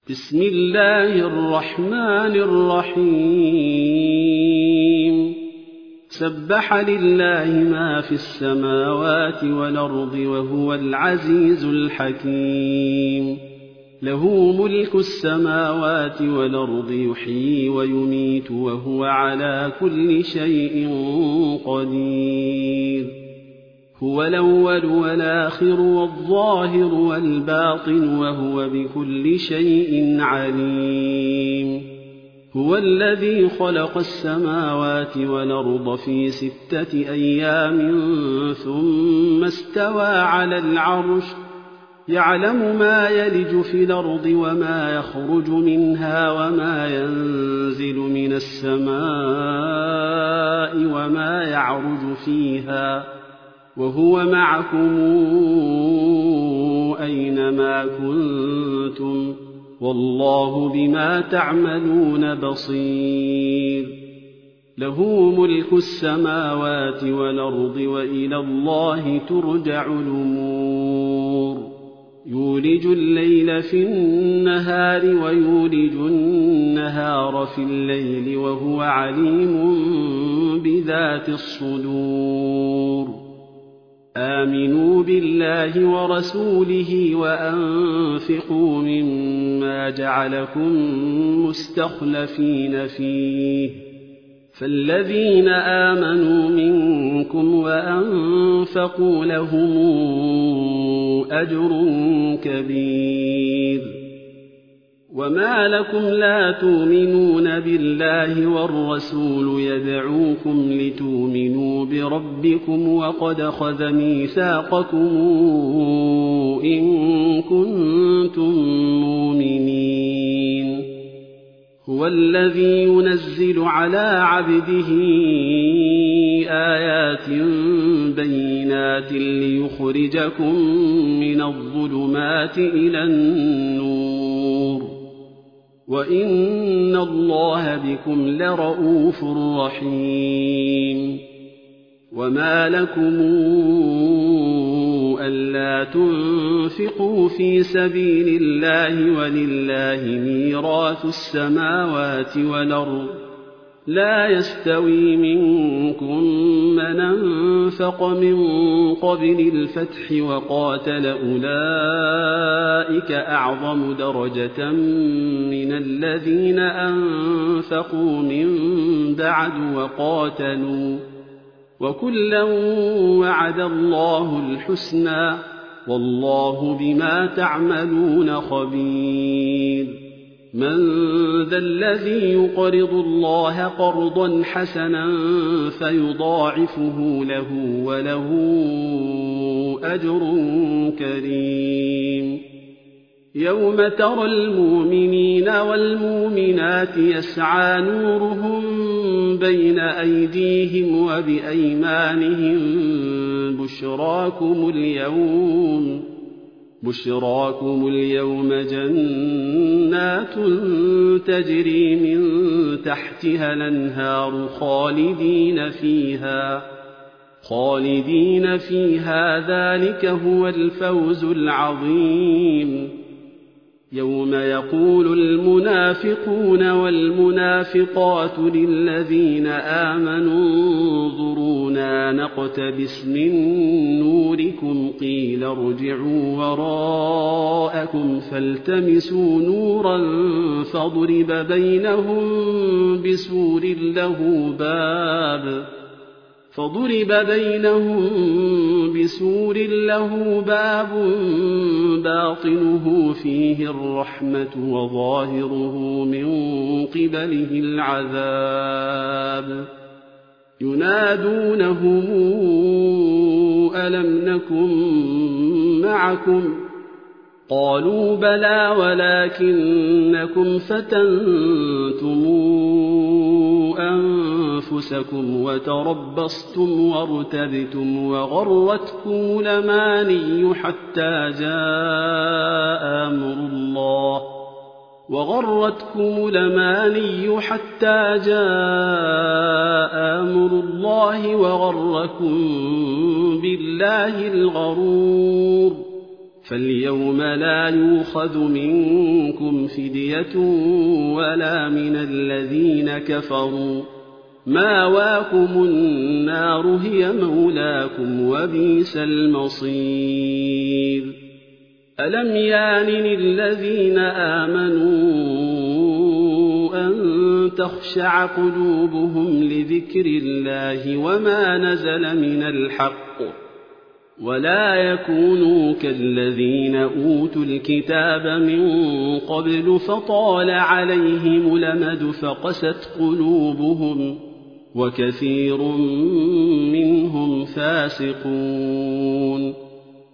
بسم الله الرحمن الرحيم سبح لله ما في السماوات والأرض وهو العزيز الحكيم له ملك السماوات والأرض يحيي ويميت وهو على كل شيء قدير هو الأول والآخر والظاهر والباطن وهو بكل شيء عليم هو الذي خلق السماوات والأرض في 6 أيام ثم استوى على العرش يعلم ما يلج في الأرض وما يخرج منها وما ينزل من السماء وما يعرج فيها وهو معكم أينما كنتم والله بما تعملون بصير له ملك السماوات والأرض وإلى الله ترجع الأمور يولج الليل في النهار ويولج النهار في الليل وهو عليم بذات الصدور آمنوا بالله ورسوله وأنفقوا مما جعلكم مستخلفين فيه فالذين آمنوا منكم وأنفقوا لهم أجر كبير وما لكم لا تؤمنون بالله والرسول يدعوكم لتؤمنوا بربكم وقد أخذ ميثاقكم إن كنتم مؤمنين هو الذي ينزل على عبده آيات بينات ليخرجكم من الظلمات إلى النور وإن الله بكم لرؤوف رحيم وما لكم ألا تنفقوا في سبيل الله ولله ميراث السماوات والأرض لا يستوي منكم من أنفق من قبل الفتح وقاتل أولئك أعظم درجة من الذين أنفقوا من بعد وقاتلوا وكلا وعد الله الحسنى والله بما تعملون خبير من ذا الذي يقرض الله قرضا حسنا فيضاعفه له وله أجر كريم يوم ترى المؤمنين والمؤمنات يسعى نورهم بين أيديهم وبأيمانهم بشراكم اليوم جنات تجري من تحتها الأنهار خالدين فيها ذلك هو الفوز العظيم يوم يقول المنافقون والمنافقات للذين آمنوا انظرونا نقتبس من نوركم قيل ارجعوا وراءكم فالتمسوا نورا فضرب بينهم بسور له باب باطنه فيه الرحمة وظاهره من قبله العذاب ينادونهم ألم نكن معكم قالوا بلى ولكنكم فتنتم أنفسكم وتربصتم وارتبتم وغرتكم الأماني حتى جاء أمر الله وغركم بالله الغرور فاليوم لا يؤخذ منكم فدية ولا من الذين كفروا، ماواكم النار هي مولاكم وبئس المصير. ألم يان للذين آمنوا أن تخشع قلوبهم لذكر الله وما نزل من الحق، ولا يكونوا كالذين أوتوا الكتاب من قبل فطال عليهم الأمد فقست قلوبهم وكثير منهم فاسقون.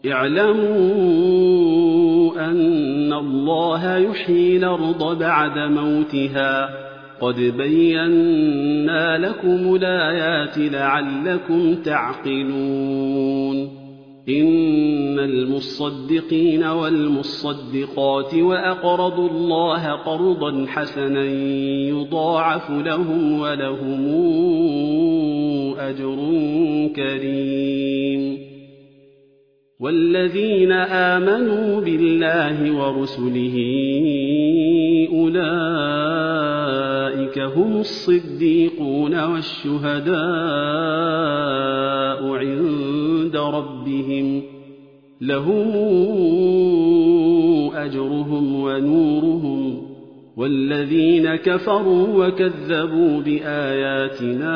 اعلموا أن الله يحيي الأرض بعد موتها، قد بينا لكم الآيات لعلكم تعقلون. إن المصدقين والمصدقات وأقرضوا الله قرضا حسنا يضاعف لهم ولهم أجر كريم. والذين آمنوا بالله ورسله أولئك هم الصديقون والشهداء عند ربهم، لهم أجرهم ونورهم. والذين كفروا وكذبوا بآياتنا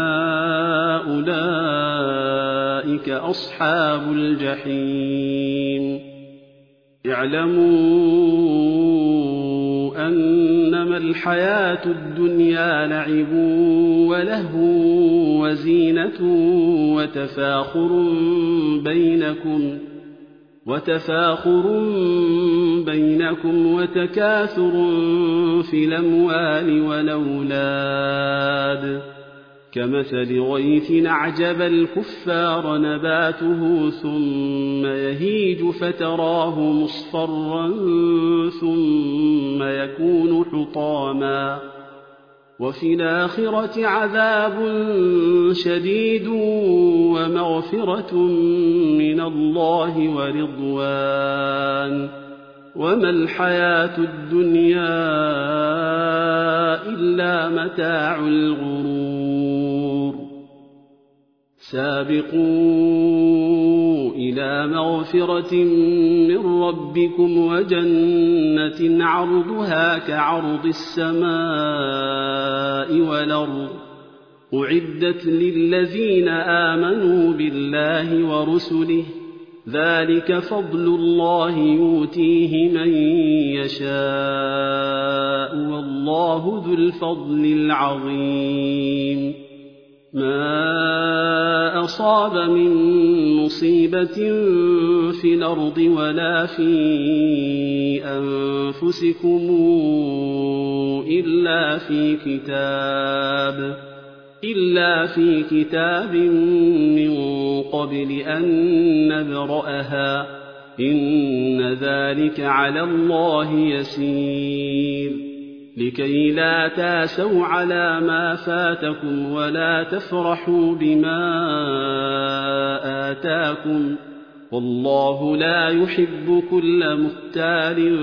أولئك أصحاب الجحيم. اعلموا أنما الحياة الدنيا لعب ولهو وزينة وتفاخر بينكم وتكاثر في الأموال والأولاد، كمثل غيث أعجب الكفار نباته ثم يهيج فتراه مصفرا ثم يكون حطاما، وفي الآخرة عذاب شديد ومغفرة من الله ورضوان، وما الحياة الدنيا إلا متاع الغرور. سابقوا إلى مغفرة من ربكم وجنة عرضها كعرض السماء والأرض، أعدت للذين آمنوا بالله ورسله، ذلك فضل الله يؤتيه من يشاء والله ذو الفضل العظيم. ما أصاب من مصيبة في الأرض ولا في أنفسكم إلا في كتاب من قبل أن نبرأها، إن ذلك على الله يسير. لكي لا تاسوا على ما فاتكم ولا تفرحوا بما آتاكم، والله لا يحب كل مختال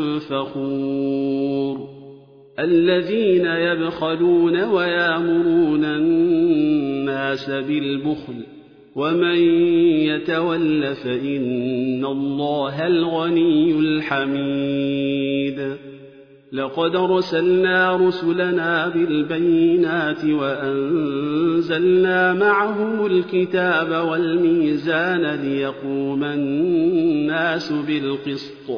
فخور. الذين يبخلون ويأمرون الناس بالبخل، ومن يتول فإن الله الغني الحميد. لقد أرسلنا رسلنا بالبينات وأنزلنا معهم الكتاب والميزان ليقوم الناس بالقسط،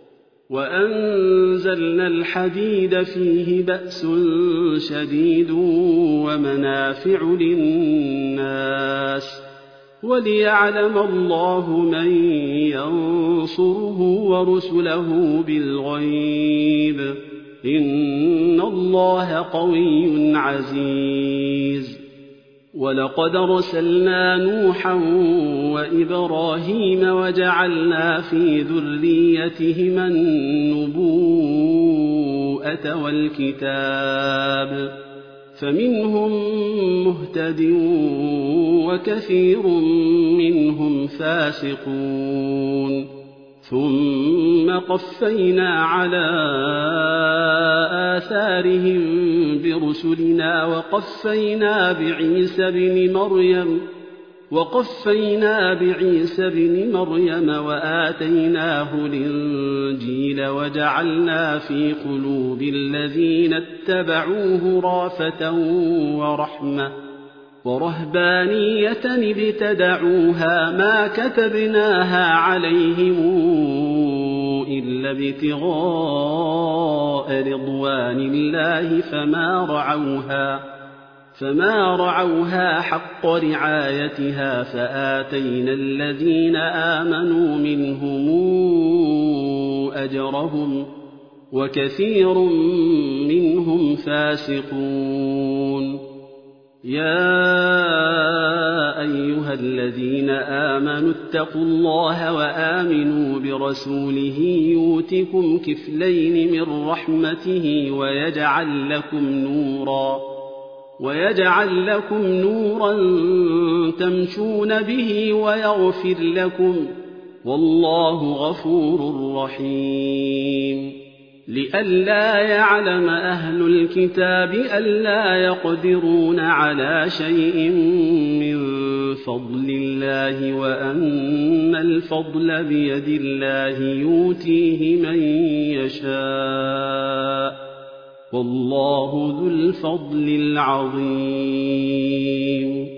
وأنزلنا الحديد فيه بأس شديد ومنافع للناس، وليعلم الله من ينصره ورسله بالغيب، إن الله قوي عزيز. ولقد أرسلنا نوحا وإبراهيم وجعلنا في ذريتهما النبوءة والكتاب، فمنهم مهتد وكثير منهم فاسقون. ثم قفينا على إخبارهم برسلنا وقفينا بعيسى بن مريم وآتيناه الإنجيل وجعلنا في قلوب الذين اتبعوه رأفة ورحمة ورهبانية ابتدعوها ما كتبناها عليهم إلا ابتغاء رضوان الله فما رعوها حق رعايتها فآتينا الذين آمنوا منهم أجرهم وكثير منهم فاسقون. يا أيها الذين آمنوا اتقوا الله وآمنوا برسوله يؤتكم كفلين من رحمته ويجعل لكم نورا تمشون به ويغفر لكم والله غفور رحيم. لئلا يعلم أهل الكتاب ألا يقدرون على شيء من فضل الله وأن الفضل بيد الله يؤتيه من يشاء والله ذو الفضل العظيم.